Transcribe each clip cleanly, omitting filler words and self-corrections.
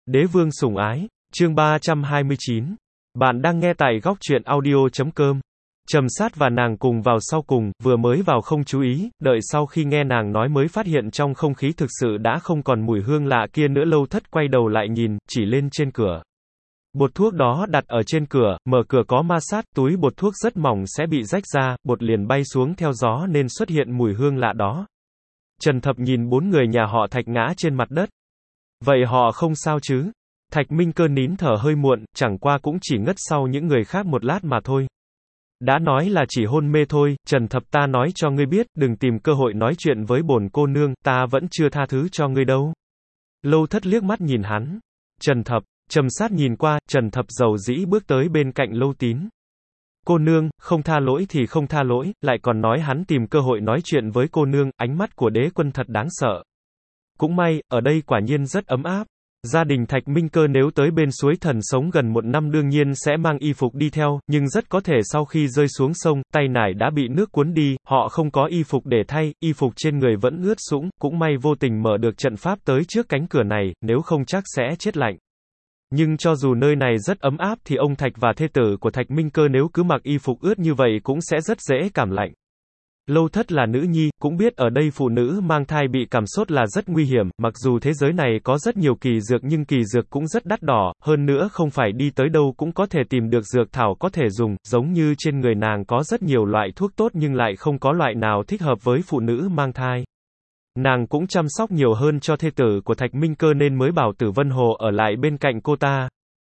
Đế vương sủng ái, chương 329. Bạn đang nghe tại góc truyện audio.com. Trầm Sát và nàng cùng vào sau cùng, vừa mới vào không chú ý, đợi sau khi nghe nàng nói mới phát hiện trong không khí thực sự đã không còn mùi hương lạ kia nữa. Lâu Thất quay đầu lại nhìn, chỉ lên trên cửa. Bột thuốc đó đặt ở trên cửa, mở cửa có ma sát, túi bột thuốc rất mỏng sẽ bị rách ra, bột liền bay xuống theo gió nên xuất hiện mùi hương lạ đó. Trần Thập nhìn bốn người nhà họ Thạch ngã trên mặt đất. Vậy họ không sao chứ? Thạch Minh Cơ nín thở hơi muộn, chẳng qua cũng chỉ ngất sau những người khác một lát mà thôi. Đã nói là chỉ hôn mê thôi, Trần Thập, ta nói cho ngươi biết, đừng tìm cơ hội nói chuyện với bổn cô nương, ta vẫn chưa tha thứ cho ngươi đâu. Lâu Thất liếc mắt nhìn hắn. Trần Thập, Trầm Sát nhìn qua, Trần Thập dầu dĩ bước tới bên cạnh Lâu Tín. Cô nương, không tha lỗi thì không tha lỗi, lại còn nói hắn tìm cơ hội nói chuyện với cô nương, ánh mắt của Đế Quân thật đáng sợ. Cũng may, ở đây quả nhiên rất ấm áp. Gia đình Thạch Minh Cơ nếu tới bên suối thần sống gần 1 năm đương nhiên sẽ mang y phục đi theo, nhưng rất có thể sau khi rơi xuống sông, tay nải đã bị nước cuốn đi, họ không có y phục để thay, y phục trên người vẫn ướt sũng, cũng may vô tình mở được trận pháp tới trước cánh cửa này, nếu không chắc sẽ chết lạnh. Nhưng cho dù nơi này rất ấm áp thì ông Thạch và thê tử của Thạch Minh Cơ nếu cứ mặc y phục ướt như vậy cũng sẽ rất dễ cảm lạnh. Lâu Thất là nữ nhi, cũng biết ở đây phụ nữ mang thai bị cảm sốt là rất nguy hiểm, mặc dù thế giới này có rất nhiều kỳ dược nhưng kỳ dược cũng rất đắt đỏ, hơn nữa không phải đi tới đâu cũng có thể tìm được dược thảo có thể dùng, giống như trên người nàng có rất nhiều loại thuốc tốt nhưng lại không có loại nào thích hợp với phụ nữ mang thai. Nàng cũng chăm sóc nhiều hơn cho thê tử của Thạch Minh Cơ nên mới bảo Tử Vân Hồ ở lại bên cạnh cô ta.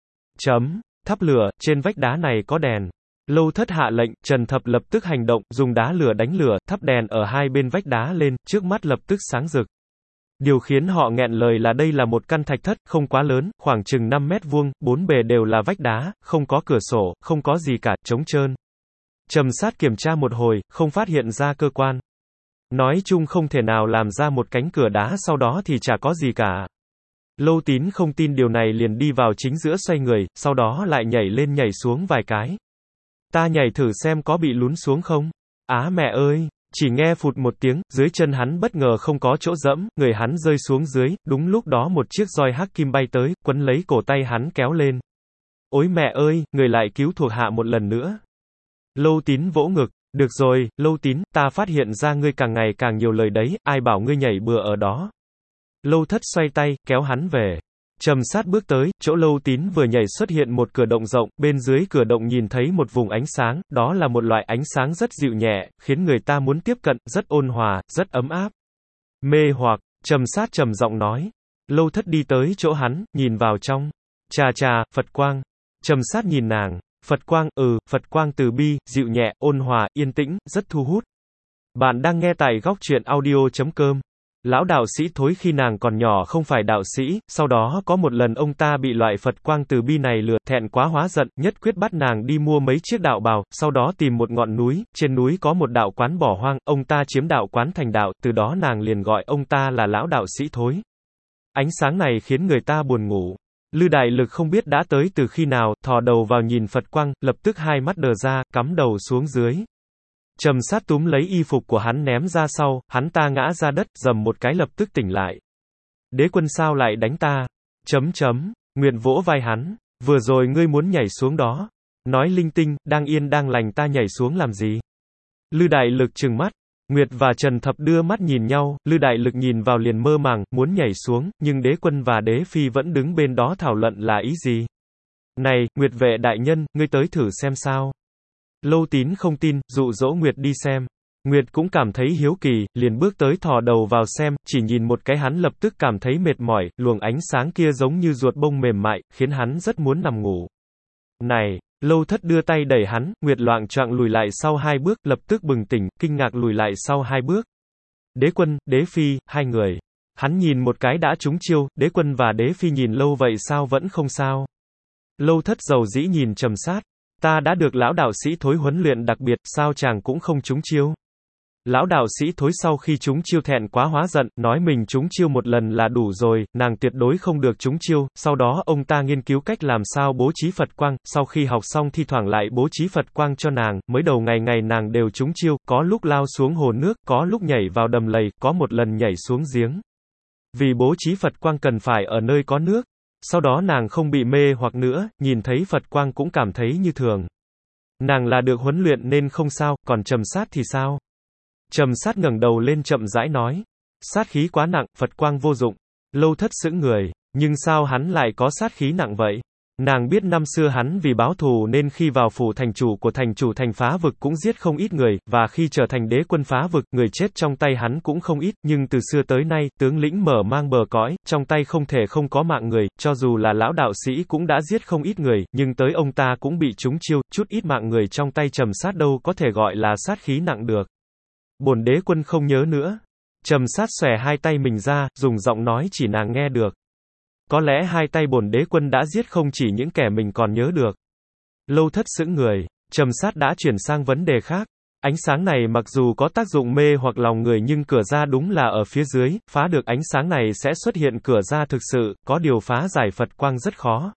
Thắp lửa, trên vách đá này có đèn. Lâu Thất hạ lệnh, Trần Thập lập tức hành động, dùng đá lửa đánh lửa, thắp đèn ở hai bên vách đá lên, trước mắt lập tức sáng rực. Điều khiến họ nghẹn lời là đây là một căn thạch thất, không quá lớn, khoảng chừng 5 mét vuông, bốn bề đều là vách đá, không có cửa sổ, không có gì cả, trống trơn. Trầm Sát kiểm tra một hồi, không phát hiện ra cơ quan. Nói chung không thể nào làm ra một cánh cửa đá sau đó thì chả có gì cả. Lâu Tín không tin điều này liền đi vào chính giữa xoay người, sau đó lại nhảy lên nhảy xuống vài cái. Ta nhảy thử xem có bị lún xuống không? Á mẹ ơi! Chỉ nghe phụt một tiếng, dưới chân hắn bất ngờ không có chỗ dẫm, người hắn rơi xuống dưới, đúng lúc đó một chiếc roi hắc kim bay tới, quấn lấy cổ tay hắn kéo lên. Ôi mẹ ơi, người lại cứu thuộc hạ một lần nữa. Lâu Tín vỗ ngực, được rồi, Lâu Tín, ta phát hiện ra ngươi càng ngày càng nhiều lời đấy, ai bảo ngươi nhảy bừa ở đó. Lâu Thất xoay tay, kéo hắn về. Trầm Sát bước tới, chỗ Lâu Tín vừa nhảy xuất hiện một cửa động rộng, bên dưới cửa động nhìn thấy một vùng ánh sáng, đó là một loại ánh sáng rất dịu nhẹ, khiến người ta muốn tiếp cận, rất ôn hòa, rất ấm áp. Mê hoặc, Trầm Sát trầm giọng nói. Lâu Thất đi tới chỗ hắn, nhìn vào trong. Chà, Phật quang. Trầm Sát nhìn nàng. Phật quang, Phật quang từ bi, dịu nhẹ, ôn hòa, yên tĩnh, rất thu hút. Bạn đang nghe tại góc truyện audio.com. Lão đạo sĩ Thối khi nàng còn nhỏ không phải đạo sĩ, sau đó có một lần ông ta bị loại Phật quang từ bi này lừa, thẹn quá hóa giận, nhất quyết bắt nàng đi mua mấy chiếc đạo bào, sau đó tìm một ngọn núi, trên núi có một đạo quán bỏ hoang, ông ta chiếm đạo quán thành đạo, từ đó nàng liền gọi ông ta là lão đạo sĩ Thối. Ánh sáng này khiến người ta buồn ngủ. Lư Đại Lực không biết đã tới từ khi nào, thò đầu vào nhìn Phật quang, lập tức hai mắt đờ ra, cắm đầu xuống dưới. Trầm Sát túm lấy y phục của hắn ném ra sau, hắn ta ngã ra đất, rầm một cái lập tức tỉnh lại. Đế Quân sao lại đánh ta? Nguyệt vỗ vai hắn. Vừa rồi ngươi muốn nhảy xuống đó. Nói linh tinh, đang yên đang lành ta nhảy xuống làm gì? Lư Đại Lực trừng mắt. Nguyệt và Trần Thập đưa mắt nhìn nhau, Lư Đại Lực nhìn vào liền mơ màng, muốn nhảy xuống, nhưng Đế Quân và Đế Phi vẫn đứng bên đó thảo luận là ý gì? Này, Nguyệt vệ đại nhân, ngươi tới thử xem sao? Lâu Tín không tin, dụ dỗ Nguyệt đi xem. Nguyệt cũng cảm thấy hiếu kỳ, liền bước tới thò đầu vào xem, chỉ nhìn một cái hắn lập tức cảm thấy mệt mỏi, luồng ánh sáng kia giống như ruột bông mềm mại, khiến hắn rất muốn nằm ngủ. Này! Lâu Thất đưa tay đẩy hắn, Nguyệt loạng choạng lùi lại sau 2 bước, lập tức bừng tỉnh, kinh ngạc lùi lại sau 2 bước. Đế Quân, Đế Phi, hai người. Hắn nhìn một cái đã trúng chiêu, Đế Quân và Đế Phi nhìn lâu vậy sao vẫn không sao. Lâu Thất dầu dĩ nhìn Trầm Sát. Ta đã được lão đạo sĩ Thối huấn luyện đặc biệt, sao chàng cũng không trúng chiêu? Lão đạo sĩ Thối sau khi trúng chiêu thẹn quá hóa giận, nói mình trúng chiêu một lần là đủ rồi, nàng tuyệt đối không được trúng chiêu, sau đó ông ta nghiên cứu cách làm sao bố trí Phật quang, sau khi học xong thi thoảng lại bố trí Phật quang cho nàng, mới đầu ngày nàng đều trúng chiêu, có lúc lao xuống hồ nước, có lúc nhảy vào đầm lầy, có một lần nhảy xuống giếng. Vì bố trí Phật quang cần phải ở nơi có nước. Sau đó nàng không bị mê hoặc nữa, nhìn thấy Phật quang cũng cảm thấy như thường. Nàng là được huấn luyện nên không sao, còn Trầm Sát thì sao? Trầm Sát ngẩng đầu lên chậm rãi nói. Sát khí quá nặng, Phật quang vô dụng. Lâu Thất sững người, nhưng sao hắn lại có sát khí nặng vậy? Nàng biết năm xưa hắn vì báo thù nên khi vào phủ thành chủ của thành chủ thành phá vực cũng giết không ít người, và khi trở thành đế quân phá vực, người chết trong tay hắn cũng không ít, nhưng từ xưa tới nay, tướng lĩnh mở mang bờ cõi, trong tay không thể không có mạng người, cho dù là lão đạo sĩ cũng đã giết không ít người, nhưng tới ông ta cũng bị trúng chiêu, chút ít mạng người trong tay Trầm Sát đâu có thể gọi là sát khí nặng được. Bổn đế quân không nhớ nữa. Trầm Sát xòe hai tay mình ra, dùng giọng nói chỉ nàng nghe được. Có lẽ hai tay bổn đế quân đã giết không chỉ những kẻ mình còn nhớ được. Lâu Thất sững người, Trầm Sát đã chuyển sang vấn đề khác. Ánh sáng này mặc dù có tác dụng mê hoặc lòng người nhưng cửa ra đúng là ở phía dưới, phá được ánh sáng này sẽ xuất hiện cửa ra thực sự, có điều phá giải Phật quang rất khó.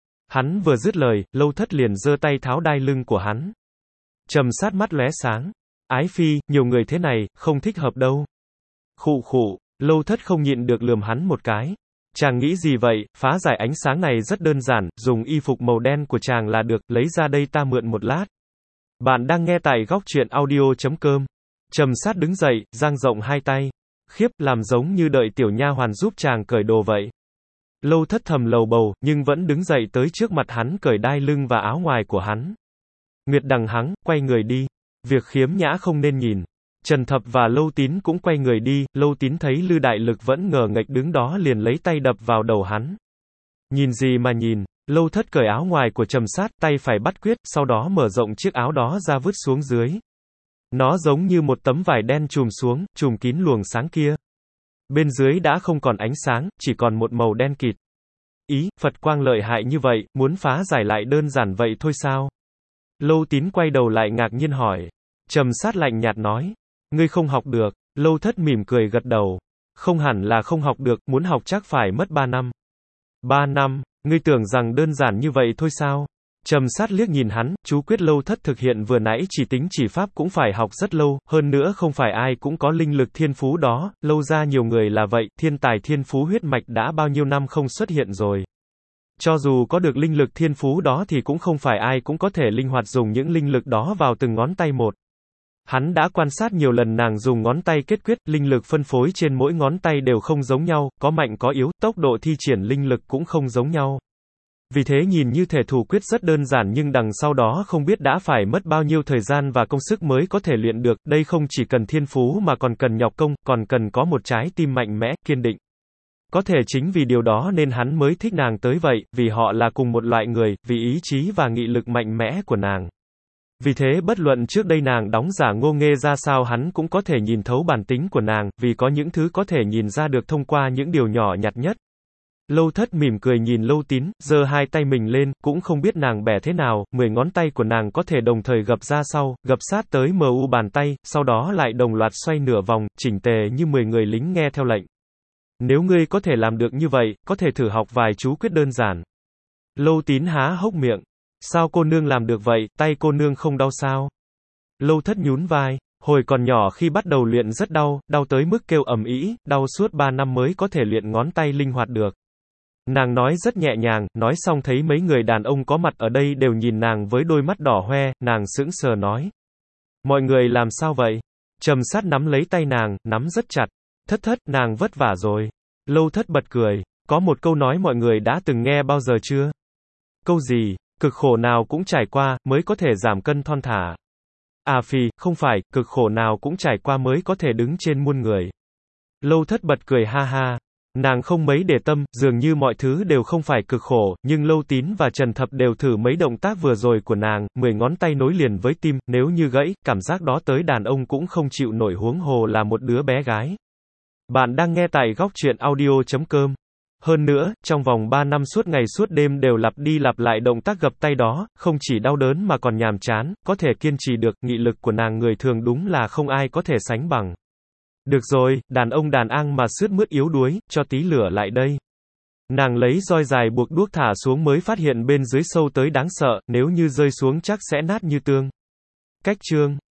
Hắn vừa dứt lời, Lâu Thất liền giơ tay tháo đai lưng của hắn. Trầm Sát mắt lóe sáng. Ái phi, nhiều người thế này, không thích hợp đâu. Khụ khụ, Lâu Thất không nhịn được lườm hắn một cái. Chàng nghĩ gì vậy, phá giải ánh sáng này rất đơn giản, dùng y phục màu đen của chàng là được, lấy ra đây ta mượn một lát. Bạn đang nghe tại góc truyện audio.com. Trầm Sát đứng dậy, dang rộng hai tay. Khiếp, làm giống như đợi tiểu nha hoàn giúp chàng cởi đồ vậy. Lâu Thất thầm lầu bầu, nhưng vẫn đứng dậy tới trước mặt hắn cởi đai lưng và áo ngoài của hắn. Nguyệt đằng hắng, quay người đi. Việc khiếm nhã không nên nhìn. Trần Thập và Lâu Tín cũng quay người đi, Lâu Tín thấy Lư Đại Lực vẫn ngờ nghệch đứng đó liền lấy tay đập vào đầu hắn. Nhìn gì mà nhìn, Lâu Thất cởi áo ngoài của Trầm Sát, tay phải bắt quyết, sau đó mở rộng chiếc áo đó ra vứt xuống dưới. Nó giống như một tấm vải đen trùm xuống, trùm kín luồng sáng kia. Bên dưới đã không còn ánh sáng, chỉ còn một màu đen kịt. Ý, Phật quang lợi hại như vậy, muốn phá giải lại đơn giản vậy thôi sao? Lâu Tín quay đầu lại ngạc nhiên hỏi. Trầm Sát lạnh nhạt nói. Ngươi không học được. Lâu Thất mỉm cười gật đầu. Không hẳn là không học được, muốn học chắc phải mất 3 năm. 3 năm, ngươi tưởng rằng đơn giản như vậy thôi sao? Trầm Sát liếc nhìn hắn, chú quyết Lâu Thất thực hiện vừa nãy chỉ tính chỉ pháp cũng phải học rất lâu, hơn nữa không phải ai cũng có linh lực thiên phú đó, Lâu ra nhiều người là vậy, thiên tài thiên phú huyết mạch đã bao nhiêu năm không xuất hiện rồi. Cho dù có được linh lực thiên phú đó thì cũng không phải ai cũng có thể linh hoạt dùng những linh lực đó vào từng ngón tay một. Hắn đã quan sát nhiều lần nàng dùng ngón tay kết quyết, linh lực phân phối trên mỗi ngón tay đều không giống nhau, có mạnh có yếu, tốc độ thi triển linh lực cũng không giống nhau. Vì thế nhìn như thể thủ quyết rất đơn giản nhưng đằng sau đó không biết đã phải mất bao nhiêu thời gian và công sức mới có thể luyện được, đây không chỉ cần thiên phú mà còn cần nhọc công, còn cần có một trái tim mạnh mẽ, kiên định. Có thể chính vì điều đó nên hắn mới thích nàng tới vậy, vì họ là cùng một loại người, vì ý chí và nghị lực mạnh mẽ của nàng. Vì thế bất luận trước đây nàng đóng giả ngô nghê ra sao hắn cũng có thể nhìn thấu bản tính của nàng, vì có những thứ có thể nhìn ra được thông qua những điều nhỏ nhặt nhất. Lâu Thất mỉm cười nhìn Lâu Tín, giơ hai tay mình lên, cũng không biết nàng bẻ thế nào, 10 ngón tay của nàng có thể đồng thời gập ra sau, gập sát tới mu bàn tay, sau đó lại đồng loạt xoay nửa vòng, chỉnh tề như 10 người lính nghe theo lệnh. Nếu ngươi có thể làm được như vậy, có thể thử học vài chú quyết đơn giản. Lâu Tín há hốc miệng. Sao cô nương làm được vậy, tay cô nương không đau sao? Lâu Thất nhún vai. Hồi còn nhỏ khi bắt đầu luyện rất đau, đau tới mức kêu ầm ĩ, đau suốt 3 năm mới có thể luyện ngón tay linh hoạt được. Nàng nói rất nhẹ nhàng, nói xong thấy mấy người đàn ông có mặt ở đây đều nhìn nàng với đôi mắt đỏ hoe, nàng sững sờ nói. Mọi người làm sao vậy? Trầm Sát nắm lấy tay nàng, nắm rất chặt. Thất, nàng vất vả rồi. Lâu Thất bật cười. Có một câu nói mọi người đã từng nghe bao giờ chưa? Câu gì? Cực khổ nào cũng trải qua, mới có thể giảm cân thon thả. À phì, không phải, cực khổ nào cũng trải qua mới có thể đứng trên muôn người. Lâu Thất bật cười ha ha. Nàng không mấy để tâm, dường như mọi thứ đều không phải cực khổ, nhưng Lâu Tín và Trần Thập đều thử mấy động tác vừa rồi của nàng, 10 ngón tay nối liền với tim, nếu như gãy, cảm giác đó tới đàn ông cũng không chịu nổi huống hồ là một đứa bé gái. Bạn đang nghe tại góc truyện audio.com. Hơn nữa, trong vòng 3 năm suốt ngày suốt đêm đều lặp đi lặp lại động tác gập tay đó, không chỉ đau đớn mà còn nhàm chán, có thể kiên trì được, nghị lực của nàng người thường đúng là không ai có thể sánh bằng. Được rồi, đàn ông đàn ang mà sướt mướt yếu đuối, cho tí lửa lại đây. Nàng lấy roi dài buộc đuốc thả xuống mới phát hiện bên dưới sâu tới đáng sợ, nếu như rơi xuống chắc sẽ nát như tương. Cách chương